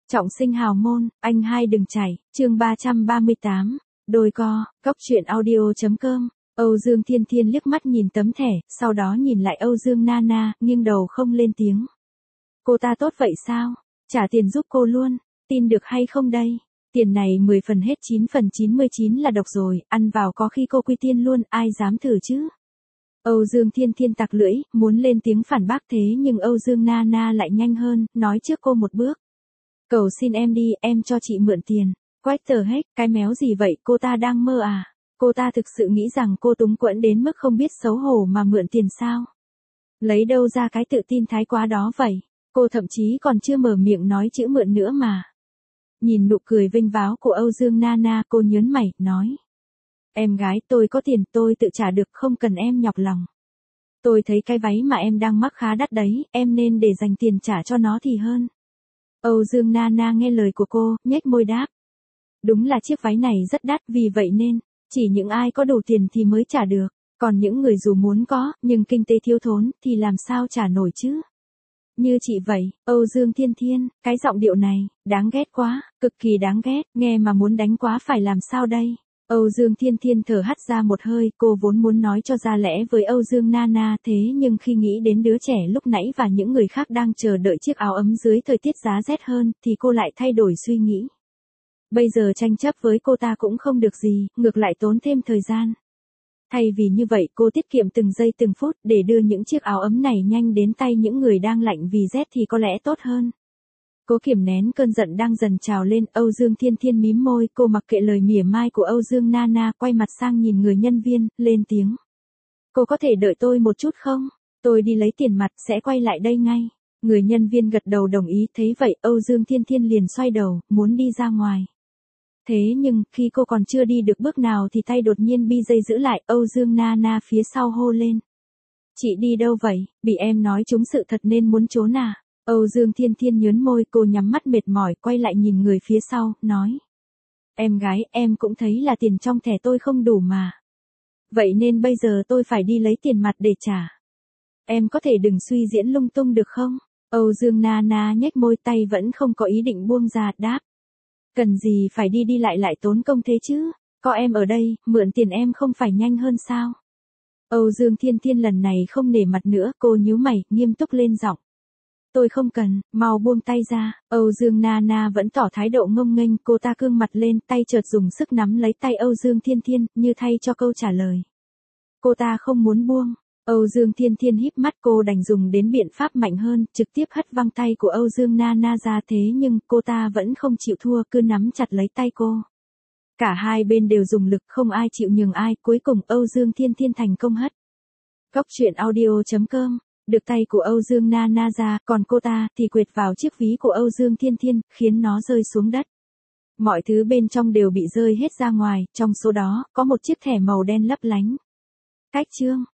Trọng sinh hào môn, anh hai đừng chảy, chương 338, đôi co, góc truyện audio.com. Âu Dương Thiên Thiên liếc mắt nhìn tấm thẻ, sau đó nhìn lại Âu Dương Nana, nghiêng đầu không lên tiếng. Cô ta tốt vậy sao? Trả tiền giúp cô luôn, tin được hay không đây? Tiền này 10 phần hết 9 phần 99 là độc rồi, ăn vào có khi cô quy tiên luôn, ai dám thử chứ? Âu Dương Thiên Thiên tặc lưỡi, muốn lên tiếng phản bác thế nhưng Âu Dương Nana lại nhanh hơn, nói trước cô một bước. Cầu xin em đi, em cho chị mượn tiền. Quách tờ hết, cái méo gì vậy, cô ta đang mơ à? Cô ta thực sự nghĩ rằng cô túng quẫn đến mức không biết xấu hổ mà mượn tiền sao? Lấy đâu ra cái tự tin thái quá đó vậy? Cô thậm chí còn chưa mở miệng nói chữ mượn nữa mà. Nhìn nụ cười vênh váo của Âu Dương Nana, cô nhớn mày, nói. Em gái, tôi có tiền, tôi tự trả được, không cần em nhọc lòng. Tôi thấy cái váy mà em đang mắc khá đắt đấy, em nên để dành tiền trả cho nó thì hơn. Âu Dương Nana nghe lời của cô, nhếch môi đáp. Đúng là chiếc váy này rất đắt, vì vậy nên, chỉ những ai có đủ tiền thì mới trả được, còn những người dù muốn có, nhưng kinh tế thiếu thốn, thì làm sao trả nổi chứ? Như chị vậy, Âu Dương Thiên Thiên, cái giọng điệu này, đáng ghét quá, cực kỳ đáng ghét, nghe mà muốn đánh quá phải làm sao đây? Âu Dương Thiên Thiên thở hắt ra một hơi, cô vốn muốn nói cho ra lẽ với Âu Dương Nana thế nhưng khi nghĩ đến đứa trẻ lúc nãy và những người khác đang chờ đợi chiếc áo ấm dưới thời tiết giá rét hơn, thì cô lại thay đổi suy nghĩ. Bây giờ tranh chấp với cô ta cũng không được gì, ngược lại tốn thêm thời gian. Thay vì như vậy cô tiết kiệm từng giây từng phút để đưa những chiếc áo ấm này nhanh đến tay những người đang lạnh vì rét thì có lẽ tốt hơn. Cố kiềm nén cơn giận đang dần trào lên, Âu Dương Thiên Thiên mím môi, cô mặc kệ lời mỉa mai của Âu Dương Nana, quay mặt sang nhìn người nhân viên, lên tiếng. Cô có thể đợi tôi một chút không? Tôi đi lấy tiền mặt, sẽ quay lại đây ngay. Người nhân viên gật đầu đồng ý, thấy vậy Âu Dương Thiên Thiên liền xoay đầu, muốn đi ra ngoài. Thế nhưng, khi cô còn chưa đi được bước nào thì tay đột nhiên bi dây giữ lại, Âu Dương Nana phía sau hô lên. Chị đi đâu vậy, bị em nói trúng sự thật nên muốn trốn à? Âu Dương Thiên Thiên nhớn môi, cô nhắm mắt mệt mỏi, quay lại nhìn người phía sau, nói. Em gái, em cũng thấy là tiền trong thẻ tôi không đủ mà. Vậy nên bây giờ tôi phải đi lấy tiền mặt để trả. Em có thể đừng suy diễn lung tung được không? Âu Dương Nana nhếch môi, tay vẫn không có ý định buông ra, đáp. Cần gì phải đi đi lại tốn công thế chứ? Có em ở đây, mượn tiền em không phải nhanh hơn sao? Âu Dương Thiên Thiên lần này không nể mặt nữa, cô nhíu mày, nghiêm túc lên giọng. Tôi không cần, mau buông tay ra. Âu Dương Nana vẫn tỏ thái độ ngông nghênh, cô ta cương mặt lên, tay chợt dùng sức nắm lấy tay Âu Dương Thiên Thiên, như thay cho câu trả lời. Cô ta không muốn buông. Âu Dương Thiên Thiên híp mắt, cô đành dùng đến biện pháp mạnh hơn, trực tiếp hất văng tay của Âu Dương Nana ra, thế nhưng cô ta vẫn không chịu thua, cứ nắm chặt lấy tay cô. Cả hai bên đều dùng lực, không ai chịu nhường ai, cuối cùng Âu Dương Thiên Thiên thành công hất. Góc truyện audio.com. Được tay của Âu Dương Nana ra, còn cô ta thì quệt vào chiếc ví của Âu Dương Thiên Thiên, khiến nó rơi xuống đất. Mọi thứ bên trong đều bị rơi hết ra ngoài, trong số đó, có một chiếc thẻ màu đen lấp lánh. Cách chương.